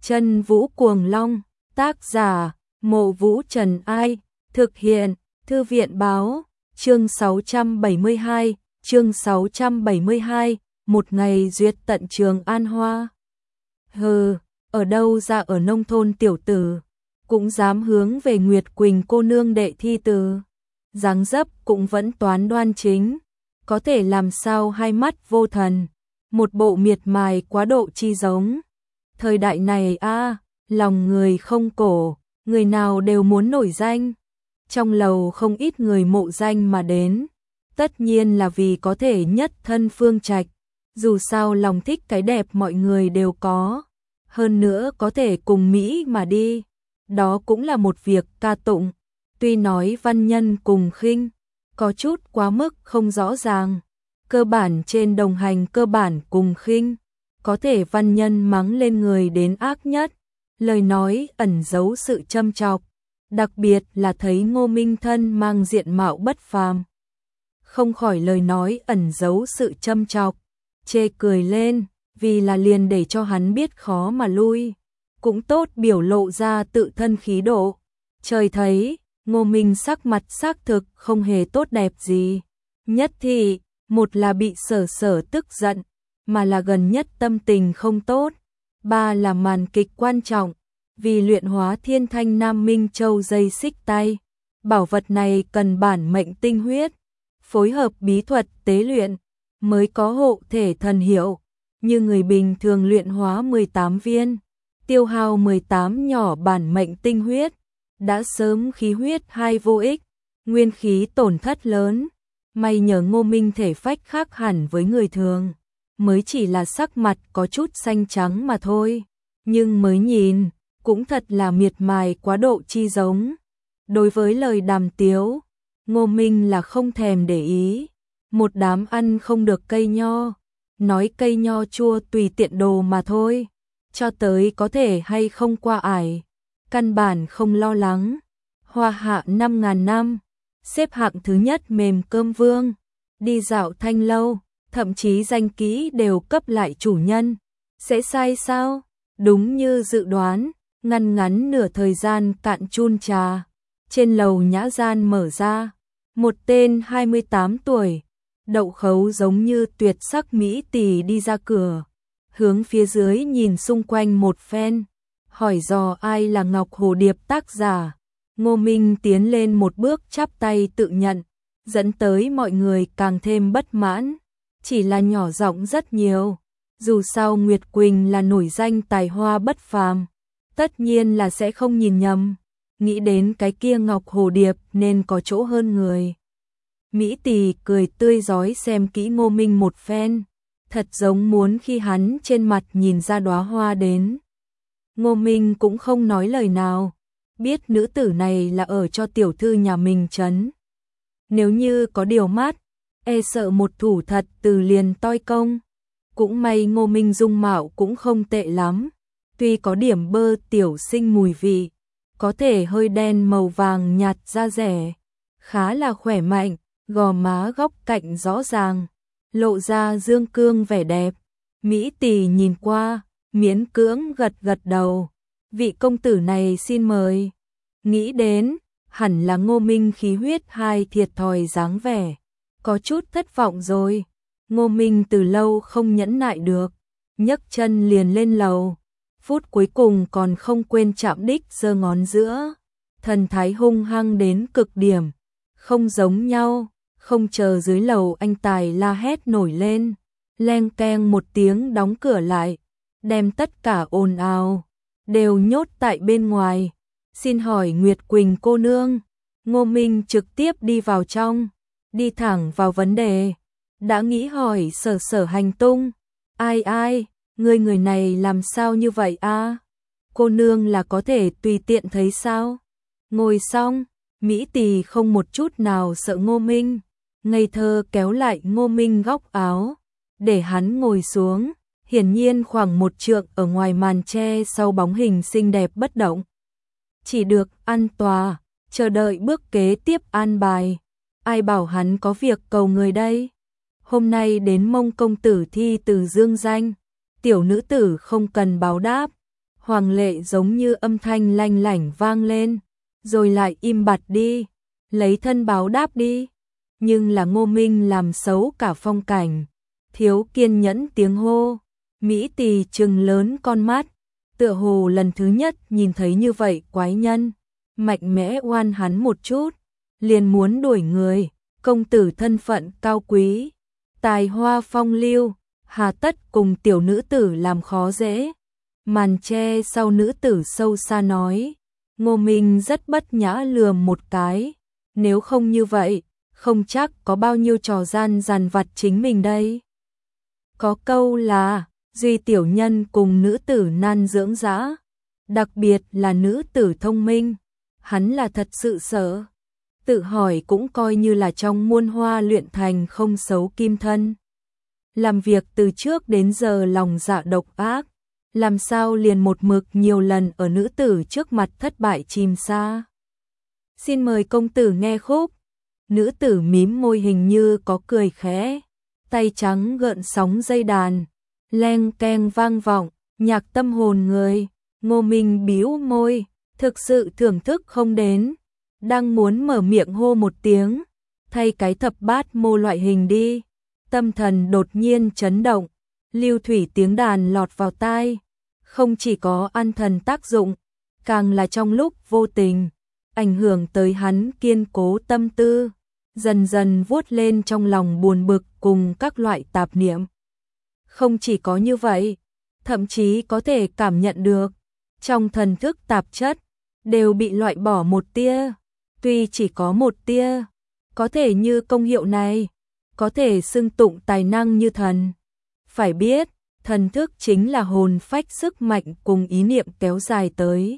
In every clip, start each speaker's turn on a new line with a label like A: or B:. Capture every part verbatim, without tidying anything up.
A: Chân Vũ Cuồng Long, tác giả, Mộ Vũ Trần Ai, thực hiện, Thư viện Báo, chương sáu trăm bảy mươi hai, chương sáu trăm bảy mươi hai, một ngày duyệt tận Trường An Hoa. Hừ, ở đâu ra ở nông thôn tiểu tử, cũng dám hướng về Nguyệt Quỳnh cô nương đệ thi từ. Dáng dấp cũng vẫn toán đoan chính, có thể làm sao hai mắt vô thần, một bộ miệt mài quá độ chi giống. Thời đại này a, lòng người không cổ, người nào đều muốn nổi danh. Trong lầu không ít người mộ danh mà đến, tất nhiên là vì có thể nhất thân phương trạch, dù sao lòng thích cái đẹp mọi người đều có, hơn nữa có thể cùng Mỹ mà đi, đó cũng là một việc ca tụng. Tuy nói văn nhân cùng khinh, có chút quá mức không rõ ràng, cơ bản trên đồng hành cơ bản cùng khinh, có thể văn nhân mắng lên người đến ác nhất, lời nói ẩn giấu sự châm chọc, đặc biệt là thấy Ngô Minh Thân mang diện mạo bất phàm. Không khỏi lời nói ẩn giấu sự châm chọc, chê cười lên, vì là liền để cho hắn biết khó mà lui, cũng tốt biểu lộ ra tự thân khí độ. Trời thấy, Ngô Minh sắc mặt xác thực không hề tốt đẹp gì. Nhất thì, một là bị sở sở tức giận, mà là gần nhất tâm tình không tốt. Ba là màn kịch quan trọng, vì luyện hóa thiên thanh Nam Minh Châu dây xích tay. Bảo vật này cần bản mệnh tinh huyết, phối hợp bí thuật tế luyện, mới có hộ thể thần hiệu. Như người bình thường luyện hóa mười tám viên, tiêu hao mười tám nhỏ bản mệnh tinh huyết, đã sớm khí huyết hai vô ích, nguyên khí tổn thất lớn. May nhờ Ngô Minh thể phách khác hẳn với người thường, mới chỉ là sắc mặt có chút xanh trắng mà thôi, nhưng mới nhìn, cũng thật là miệt mài quá độ chi giống. Đối với lời đàm tiếu, Ngô Minh là không thèm để ý, một đám ăn không được cây nho, nói cây nho chua tùy tiện đồ mà thôi, cho tới có thể hay không qua ải, căn bản không lo lắng. Hoa hạ năm ngàn năm, xếp hạng thứ nhất mềm cơm vương, đi dạo thanh lâu, thậm chí danh kỹ đều cấp lại chủ nhân, sẽ sai sao? Đúng như dự đoán, ngăn ngắn nửa thời gian cạn chun trà, trên lầu nhã gian mở ra, một tên hai mươi tám tuổi, đậu khấu giống như tuyệt sắc mỹ tỷ đi ra cửa, hướng phía dưới nhìn xung quanh một phen, hỏi dò ai là Ngọc Hồ Điệp tác giả. Ngô Minh tiến lên một bước chắp tay tự nhận, dẫn tới mọi người càng thêm bất mãn, chỉ là nhỏ giọng rất nhiều. Dù sao Nguyệt Quỳnh là nổi danh tài hoa bất phàm, tất nhiên là sẽ không nhìn nhầm, nghĩ đến cái kia Ngọc Hồ Điệp nên có chỗ hơn người. Mỹ Tỳ cười tươi rói xem kỹ Ngô Minh một phen, thật giống muốn khi hắn trên mặt nhìn ra đóa hoa đến. Ngô Minh cũng không nói lời nào, biết nữ tử này là ở cho tiểu thư nhà mình trấn. Nếu như có điều mát, e sợ một thủ thật từ liền toi công. Cũng may Ngô Minh dung mạo cũng không tệ lắm, tuy có điểm bơ tiểu sinh mùi vị, có thể hơi đen màu vàng nhạt da rẻ, khá là khỏe mạnh, gò má góc cạnh rõ ràng, lộ ra dương cương vẻ đẹp. Mỹ Tỳ nhìn qua, miễn cưỡng gật gật đầu. Vị công tử này xin mời. Nghĩ đến, hẳn là Ngô Minh khí huyết hai thiệt thòi dáng vẻ, có chút thất vọng rồi. Ngô Minh từ lâu không nhẫn nại được, nhấc chân liền lên lầu, phút cuối cùng còn không quên chạm đích giơ ngón giữa, thần thái hung hăng đến cực điểm, không giống nhau. Không chờ dưới lầu anh tài la hét nổi lên, leng keng một tiếng đóng cửa lại, đem tất cả ồn ào đều nhốt tại bên ngoài. Xin hỏi Nguyệt Quỳnh cô nương. Ngô Minh trực tiếp đi vào trong, đi thẳng vào vấn đề, đã nghĩ hỏi sở sở hành tung. Ai ai, người người này làm sao như vậy a? Cô nương là có thể tùy tiện thấy sao? Ngồi xong, Mỹ Tỳ không một chút nào sợ Ngô Minh, ngây thơ kéo lại Ngô Minh góc áo, để hắn ngồi xuống, hiển nhiên khoảng một trượng ở ngoài màn tre sau bóng hình xinh đẹp bất động. Chỉ được an tòa, chờ đợi bước kế tiếp an bài. Ai bảo hắn có việc cầu người đây? Hôm nay đến Mông công tử thi từ dương danh, tiểu nữ tử không cần báo đáp, Hoàng lệ giống như âm thanh lanh lảnh vang lên, rồi lại im bặt đi, lấy thân báo đáp đi. Nhưng là Ngô Minh làm xấu cả phong cảnh, thiếu kiên nhẫn tiếng hô. Mỹ Tỳ trừng lớn con mắt, tựa hồ lần thứ nhất nhìn thấy như vậy quái nhân, mạnh mẽ oan hắn một chút, liền muốn đuổi người. Công tử thân phận cao quý, tài hoa phong lưu, hà tất cùng tiểu nữ tử làm khó dễ. Màn che sau nữ tử sâu xa nói. Ngô Minh rất bất nhã lườm một cái, nếu không như vậy, không chắc có bao nhiêu trò gian dằn vặt chính mình đây. Có câu là, duy tiểu nhân cùng nữ tử nan dưỡng dã, đặc biệt là nữ tử thông minh, hắn là thật sự sợ. Tự hỏi cũng coi như là trong muôn hoa luyện thành không xấu kim thân. Làm việc từ trước đến giờ lòng dạ độc ác, làm sao liền một mực nhiều lần ở nữ tử trước mặt thất bại chìm xa. Xin mời công tử nghe khúc. Nữ tử mím môi hình như có cười khẽ, tay trắng gợn sóng dây đàn, leng keng vang vọng, nhạc tâm hồn người. Ngô Minh bĩu môi, thực sự thưởng thức không đến, đang muốn mở miệng hô một tiếng, thay cái thập bát mô loại hình đi. Tâm thần đột nhiên chấn động, lưu thủy tiếng đàn lọt vào tai, không chỉ có an thần tác dụng, càng là trong lúc vô tình, ảnh hưởng tới hắn kiên cố tâm tư, dần dần vuốt lên trong lòng buồn bực cùng các loại tạp niệm. Không chỉ có như vậy, thậm chí có thể cảm nhận được, trong thần thức tạp chất, đều bị loại bỏ một tia, tuy chỉ có một tia, có thể như công hiệu này, có thể xưng tụng tài năng như thần. Phải biết, thần thức chính là hồn phách sức mạnh cùng ý niệm kéo dài tới.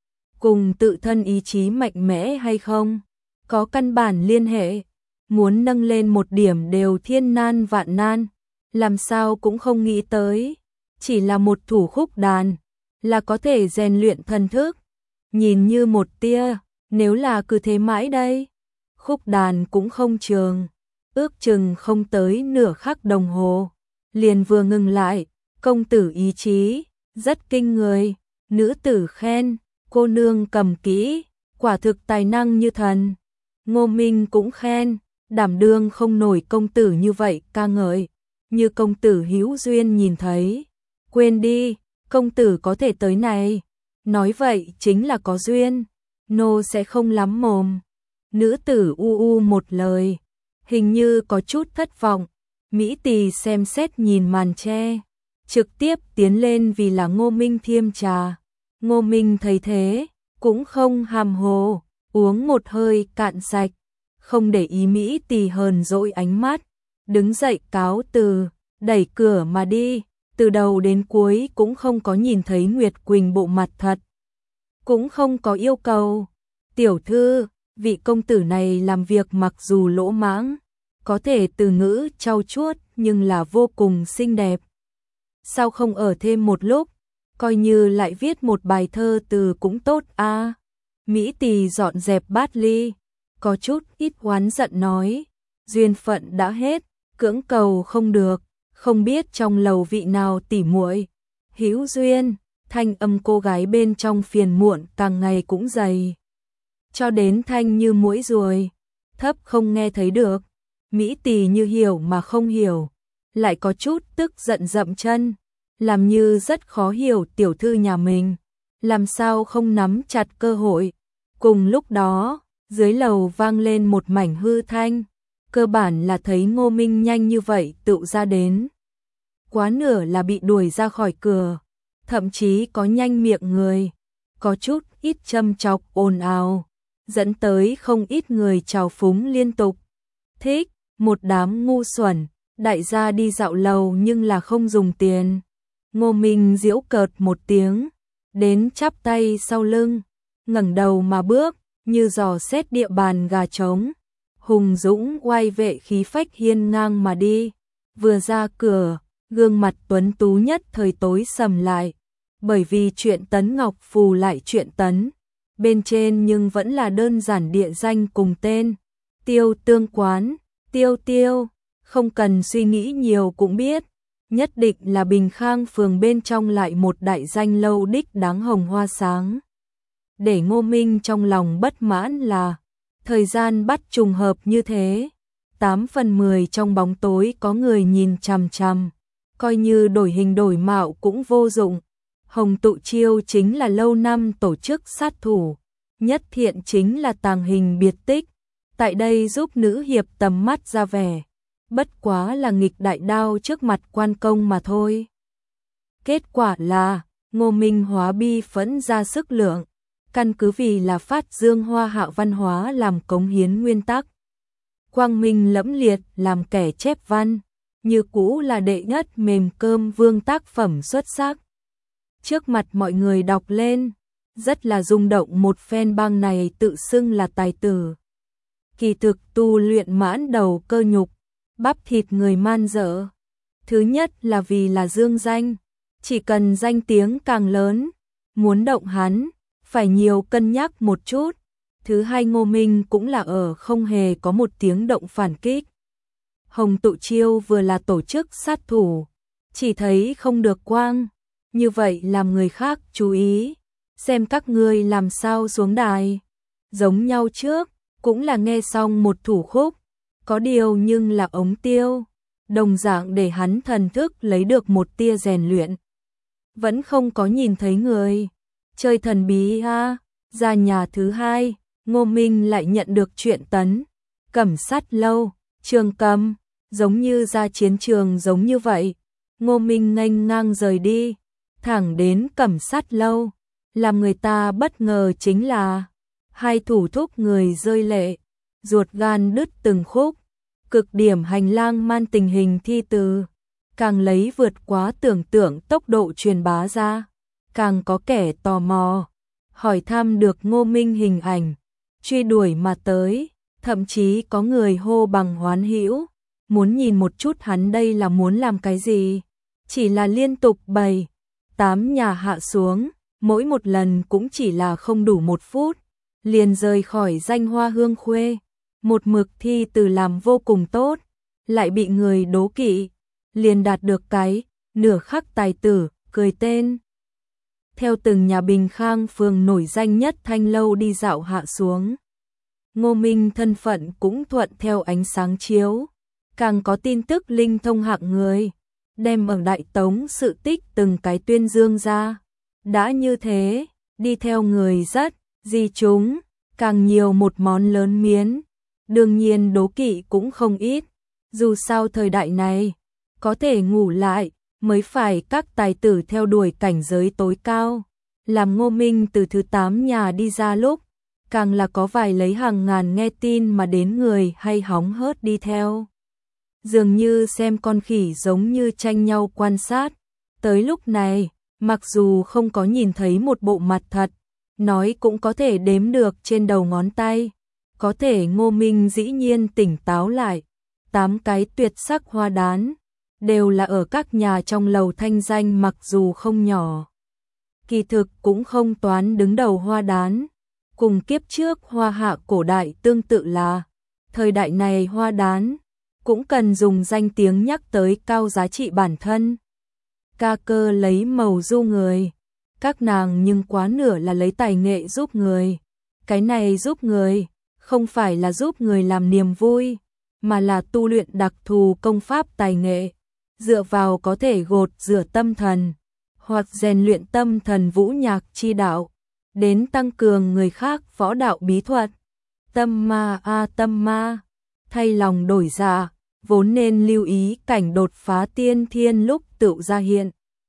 A: Cùng tự thân ý chí mạnh mẽ hay không, có căn bản liên hệ, muốn nâng lên một điểm đều thiên nan vạn nan, làm sao cũng không nghĩ tới, chỉ là một thủ khúc đàn, là có thể rèn luyện thần thức. Nhìn như một tia, nếu là cứ thế mãi đây, khúc đàn cũng không trường, ước chừng không tới nửa khắc đồng hồ, liền vừa ngừng lại. Công tử ý chí, rất kinh người, nữ tử khen, cô nương cầm kỹ, quả thực tài năng như thần. Ngô Minh cũng khen, đảm đương không nổi công tử như vậy ca ngợi, như công tử hữu duyên nhìn thấy. Quên đi, công tử có thể tới này, nói vậy chính là có duyên, nô sẽ không lắm mồm. Nữ tử u u một lời, hình như có chút thất vọng. Mỹ Tỳ xem xét nhìn màn che, trực tiếp tiến lên vì là Ngô Minh thiêm trà. Ngô Minh thấy thế, cũng không hàm hồ, uống một hơi cạn sạch, không để ý Mỹ Tỳ hờn dỗi ánh mắt, đứng dậy cáo từ, đẩy cửa mà đi. Từ đầu đến cuối cũng không có nhìn thấy Nguyệt Quỳnh bộ mặt thật, cũng không có yêu cầu. Tiểu thư, vị công tử này làm việc mặc dù lỗ mãng, có thể từ ngữ trau chuốt nhưng là vô cùng xinh đẹp. Sao không ở thêm một lúc, coi như lại viết một bài thơ từ cũng tốt a. À, Mỹ Tỳ dọn dẹp bát ly, có chút ít oán giận nói, duyên phận đã hết, cưỡng cầu không được, không biết trong lầu vị nào tỉ muội hữu duyên. Thanh âm cô gái bên trong phiền muộn càng ngày cũng dày, cho đến thanh như muỗi ruồi, thấp không nghe thấy được. Mỹ Tỳ như hiểu mà không hiểu, lại có chút tức giận dậm chân, làm như rất khó hiểu tiểu thư nhà mình, làm sao không nắm chặt cơ hội. Cùng lúc đó, dưới lầu vang lên một mảnh hư thanh, cơ bản là thấy Ngô Minh nhanh như vậy tự ra đến. Quá nửa là bị đuổi ra khỏi cửa, thậm chí có nhanh miệng người, có chút ít châm chọc ồn ào, dẫn tới không ít người trào phúng liên tục. Thích, một đám ngu xuẩn, đại gia đi dạo lầu nhưng là không dùng tiền. Ngô Minh giễu cợt một tiếng, đến chắp tay sau lưng, ngẩng đầu mà bước, như dò xét địa bàn gà trống, hùng dũng oai vệ khí phách hiên ngang mà đi. Vừa ra cửa, gương mặt tuấn tú nhất thời tối sầm lại, bởi vì chuyện Tấn Ngọc Phù lại chuyện Tấn, bên trên nhưng vẫn là đơn giản địa danh cùng tên, Tiêu Tương Quán. Tiêu Tiêu, không cần suy nghĩ nhiều cũng biết, nhất định là Bình Khang phường bên trong lại một đại danh lâu đích đáng hồng hoa sáng. Để Ngô Minh trong lòng bất mãn là, thời gian bắt trùng hợp như thế, tám phần mười trong bóng tối có người nhìn chằm chằm, coi như đổi hình đổi mạo cũng vô dụng. Hồng Tụ Chiêu chính là lâu năm tổ chức sát thủ, Nhất Thiện chính là tàng hình biệt tích, tại đây giúp nữ hiệp tầm mắt ra vẻ, bất quá là nghịch đại đao trước mặt quan công mà thôi. Kết quả là, Ngô Minh hóa bi phẫn ra sức lượng, căn cứ vì là phát dương hoa hạ văn hóa làm cống hiến nguyên tắc. Quang minh lẫm liệt làm kẻ chép văn, như cũ là đệ nhất mềm cơm vương tác phẩm xuất sắc. Trước mặt mọi người đọc lên, rất là rung động một phen bang này tự xưng là tài tử. Kỳ thực tu luyện mãn đầu cơ nhục, bắp thịt người man dợ. Thứ nhất là vì là dương danh, chỉ cần danh tiếng càng lớn, muốn động hắn, phải nhiều cân nhắc một chút. Thứ hai, Ngô Minh cũng là ở không hề có một tiếng động phản kích. Hồng Tụ Chiêu vừa là tổ chức sát thủ, chỉ thấy không được quang, như vậy làm người khác chú ý, xem các ngươi làm sao xuống đài. Giống nhau trước, cũng là nghe xong một thủ khúc, có điều nhưng là ống tiêu, đồng dạng để hắn thần thức lấy được một tia rèn luyện. Vẫn không có nhìn thấy người, chơi thần bí ha. Ra nhà thứ hai, Ngô Minh lại nhận được chuyện tấn, Cẩm Sát lâu, Trường Cầm, giống như ra chiến trường giống như vậy. Ngô Minh nghênh ngang rời đi, thẳng đến Cẩm Sát lâu, làm người ta bất ngờ chính là hai thủ thúc người rơi lệ, ruột gan đứt từng khúc, cực điểm hành lang man tình hình thi từ, càng lấy vượt quá tưởng tượng tốc độ truyền bá ra, càng có kẻ tò mò, hỏi thăm được Ngô Minh hình ảnh, truy đuổi mà tới, thậm chí có người hô bằng hoán hữu, muốn nhìn một chút hắn đây là muốn làm cái gì, chỉ là liên tục bày, tám nhà hạ xuống, mỗi một lần cũng chỉ là không đủ một phút, liền rời khỏi danh hoa hương khuê, một mực thi từ làm vô cùng tốt, lại bị người đố kỵ, liền đạt được cái nửa khắc tài tử, cười tên. Theo từng nhà Bình Khang phường nổi danh nhất thanh lâu đi dạo hạ xuống, Ngô Minh thân phận cũng thuận theo ánh sáng chiếu, càng có tin tức linh thông hạng người, đem ở Đại Tống sự tích từng cái tuyên dương ra. Đã như thế, đi theo người rất, di chúng, càng nhiều một món lớn miến, đương nhiên đố kỵ cũng không ít, dù sao thời đại này, có thể ngủ lại, mới phải các tài tử theo đuổi cảnh giới tối cao. Làm Ngô Minh từ thứ tám nhà đi ra lúc, càng là có vài lấy hàng ngàn nghe tin mà đến người hay hóng hớt đi theo. Dường như xem con khỉ giống như tranh nhau quan sát. Tới lúc này, mặc dù không có nhìn thấy một bộ mặt thật, nói cũng có thể đếm được trên đầu ngón tay. Có thể Ngô Minh dĩ nhiên tỉnh táo lại. Tám cái tuyệt sắc hoa đán, đều là ở các nhà trong lầu thanh danh mặc dù không nhỏ. Kỳ thực cũng không toán đứng đầu hoa đán. Cùng kiếp trước hoa hạ cổ đại tương tự là, thời đại này hoa đán, cũng cần dùng danh tiếng nhắc tới cao giá trị bản thân. Ca cơ lấy màu du người, các nàng nhưng quá nửa là lấy tài nghệ giúp người. Cái này giúp người, không phải là giúp người làm niềm vui, mà là tu luyện đặc thù công pháp tài nghệ, dựa vào có thể gột rửa tâm thần, hoặc rèn luyện tâm thần vũ nhạc chi đạo, đến tăng cường người khác võ đạo bí thuật. Tâm ma a tâm ma, thay lòng đổi dạ, vốn nên lưu ý cảnh đột phá tiên thiên lúc tựu ra hiện.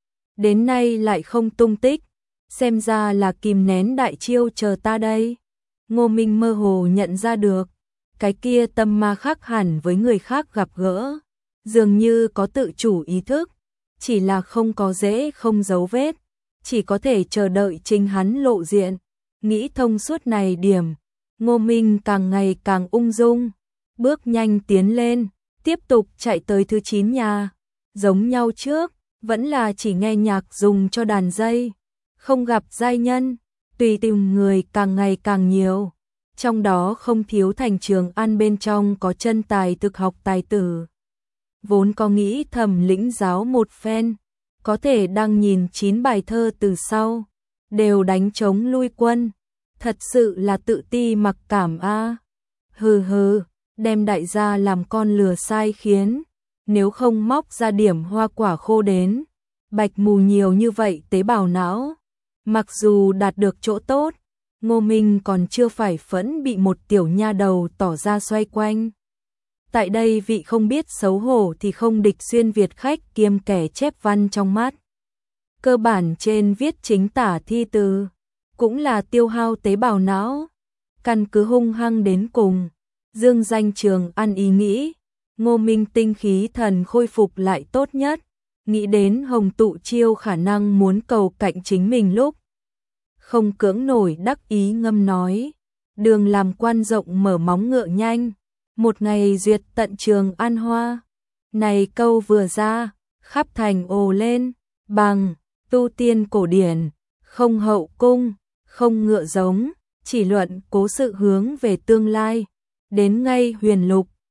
A: Đến nay lại không tung tích, xem ra là kìm nén đại chiêu chờ ta đây. Ngô Minh mơ hồ nhận ra được, cái kia tâm ma khác hẳn với người khác gặp gỡ, dường như có tự chủ ý thức, chỉ là không có dễ không dấu vết, chỉ có thể chờ đợi chính hắn lộ diện. Nghĩ thông suốt này điểm, Ngô Minh càng ngày càng ung dung, bước nhanh tiến lên, tiếp tục chạy tới thứ chín nhà. Giống nhau trước, vẫn là chỉ nghe nhạc dùng cho đàn dây, không gặp giai nhân, tùy tìm người càng ngày càng nhiều. Trong đó không thiếu thành Trường An bên trong có chân tài thực học tài tử. vốn có nghĩ thầm lĩnh giáo một phen, có thể đang nhìn chín bài thơ từ sau, đều đánh trống lui quân, thật sự là tự ti mặc cảm a. Hừ hừ, đem đại gia làm con lừa sai khiến, nếu không móc ra điểm hoa quả khô đến, bạch mù nhiều như vậy tế bào não. Mặc dù đạt được chỗ tốt, Ngô Minh còn chưa phải phẫn bị một tiểu nha đầu tỏ ra xoay quanh. Tại đây vị không biết xấu hổ thì không địch xuyên Việt khách kiêm kẻ chép văn trong mắt. Cơ bản trên viết chính tả thi từ, cũng là tiêu hao tế bào não. Căn cứ hung hăng đến cùng, dương danh Trường An ý nghĩ, Ngô Minh tinh khí thần khôi phục lại tốt nhất, nghĩ đến Hồng Tụ Chiêu khả năng muốn cầu cạnh chính mình lúc. Không cưỡng nổi đắc ý ngâm nói, đường làm quan rộng mở móng ngựa nhanh, một ngày duyệt tận Trường An hoa. Này câu vừa ra, khắp thành ồ lên, bằng, tu tiên cổ điển, không hậu cung, không ngựa giống, chỉ luận cố sự hướng về tương lai, đến ngay huyền lục,